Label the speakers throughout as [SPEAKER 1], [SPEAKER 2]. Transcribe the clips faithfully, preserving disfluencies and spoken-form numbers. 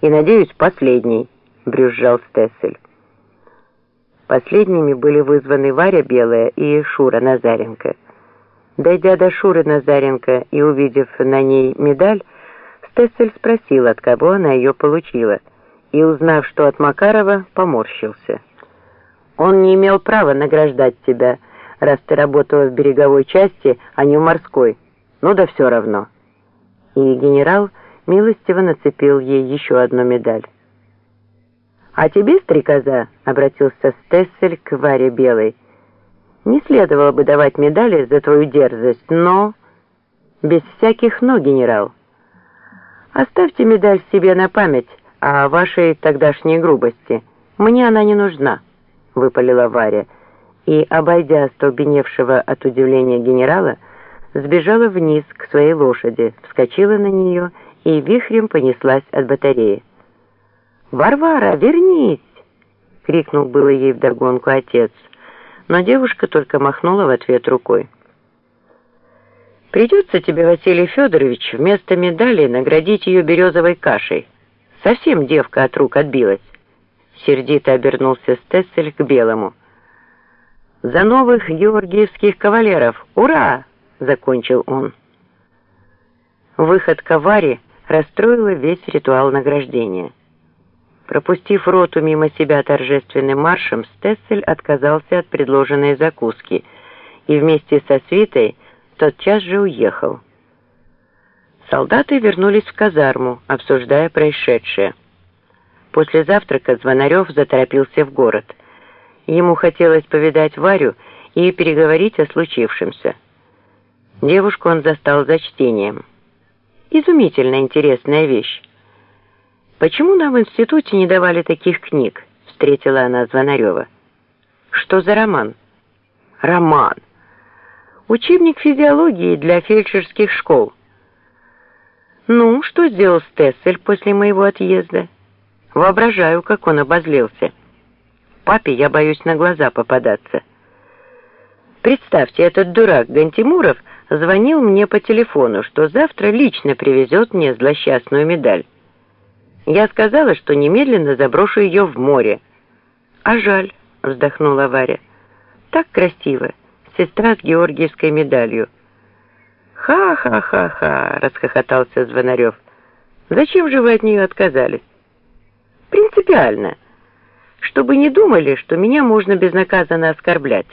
[SPEAKER 1] И, надеюсь, последний», — брюзжал Стессель. Последними были вызваны Варя Белая и Шура Назаренко. Дойдя до Шуры Назаренко и увидев на ней медаль, Стессель спросил, от кого она ее получила, и, узнав, что от Макарова, поморщился. «Он не имел права награждать тебя, раз ты работала в береговой части, а не в морской. Ну да все равно». И генерал милостиво нацепил ей еще одну медаль. «А тебе, стрекоза, — обратился Стессель к Варе Белой, — не следовало бы давать медали за твою дерзость, но без всяких «но», генерал. Оставьте медаль себе на память о вашей тогдашней грубости. Мне она не нужна», — выпалила Варя, и, обойдя остолбеневшего от удивления генерала, сбежала вниз к своей лошади, вскочила на нее и вихрем понеслась от батареи. «Варвара, вернись!» — крикнул было ей вдогонку отец, но девушка только махнула в ответ рукой. «Придется тебе, Василий Федорович, вместо медали наградить ее березовой кашей. Совсем девка от рук отбилась!» Сердито обернулся Стессель к Белому. «За новых георгиевских кавалеров! Ура!» — закончил он. Выходка Вари расстроила весь ритуал награждения. Пропустив роту мимо себя торжественным маршем, Стессель отказался от предложенной закуски и вместе со свитой тотчас же уехал. Солдаты вернулись в казарму, обсуждая происшедшее. После завтрака Звонарев заторопился в город. Ему хотелось повидать Варю и переговорить о случившемся. Девушку он застал за чтением. Изумительно интересная вещь. «Почему нам в институте не давали таких книг?» — встретила она Звонарева. «Что за роман?» «Роман! Учебник физиологии для фельдшерских школ». «Ну, что сделал Стессель после моего отъезда?» «Воображаю, как он обозлился. Папе я боюсь на глаза попадаться. Представьте, этот дурак Гантимуров звонил мне по телефону, что завтра лично привезет мне злосчастную медаль. Я сказала, что немедленно заброшу ее в море». «А жаль», — вздохнула Варя. «Так красиво, сестра с георгиевской медалью». «Ха-ха-ха-ха», — расхохотался Звонарев. «Зачем же вы от нее отказались?» «Принципиально. Чтобы не думали, что меня можно безнаказанно оскорблять».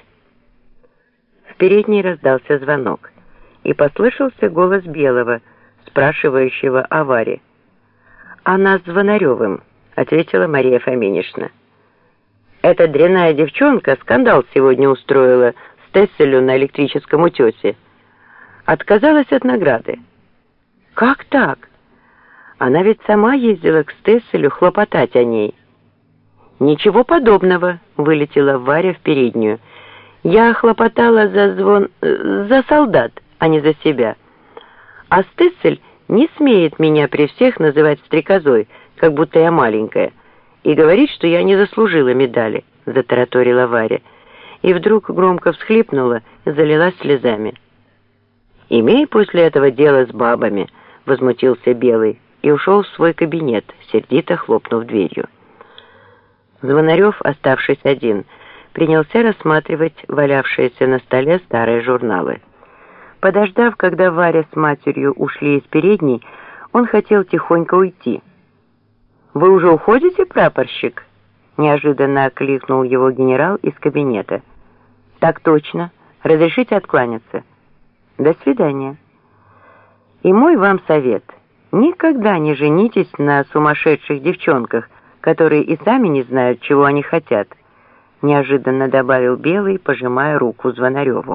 [SPEAKER 1] В передней раздался звонок, и послышался голос Белого, спрашивающего о Варе. «Она с Звонаревым», — ответила Мария Фоминишна. «Эта дрянная девчонка скандал сегодня устроила Стесселю на электрическом утесе. Отказалась от награды». «Как так? Она ведь сама ездила к Стесселю хлопотать о ней». «Ничего подобного», — вылетела Варя в переднюю. «Я хлопотала за звон... за солдат, а не за себя. А Стессель не смеет меня при всех называть стрекозой, как будто я маленькая, и говорит, что я не заслужила медали», — затараторила Варя, и вдруг громко всхлипнула и залилась слезами. «Имей после этого дело с бабами», — возмутился Белый и ушел в свой кабинет, сердито хлопнув дверью. Звонарев, оставшись один, принялся рассматривать валявшиеся на столе старые журналы. Подождав, когда Варя с матерью ушли из передней, он хотел тихонько уйти. «Вы уже уходите, прапорщик?» — неожиданно окликнул его генерал из кабинета. «Так точно. Разрешите откланяться?» «До свидания». «И мой вам совет. Никогда не женитесь на сумасшедших девчонках, которые и сами не знают, чего они хотят», — неожиданно добавил Белый, пожимая руку Звонареву.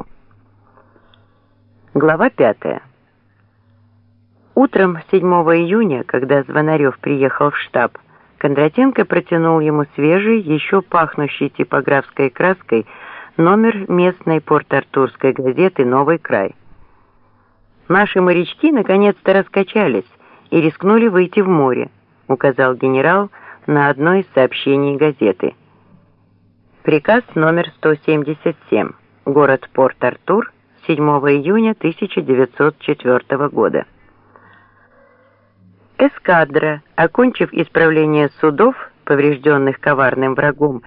[SPEAKER 1] Глава пятая. Утром седьмого июня, когда Звонарев приехал в штаб, Кондратенко протянул ему свежий, еще пахнущий типографской краской, номер местной порт-артурской газеты «Новый край». «Наши морячки наконец-то раскачались и рискнули выйти в море», — указал генерал на одно из сообщений газеты. Приказ номер сто семьдесят семь. Город Порт-Артур, седьмого июня тысяча девятьсот четвёртого года. Эскадра, окончив исправление судов, поврежденных коварным врагом,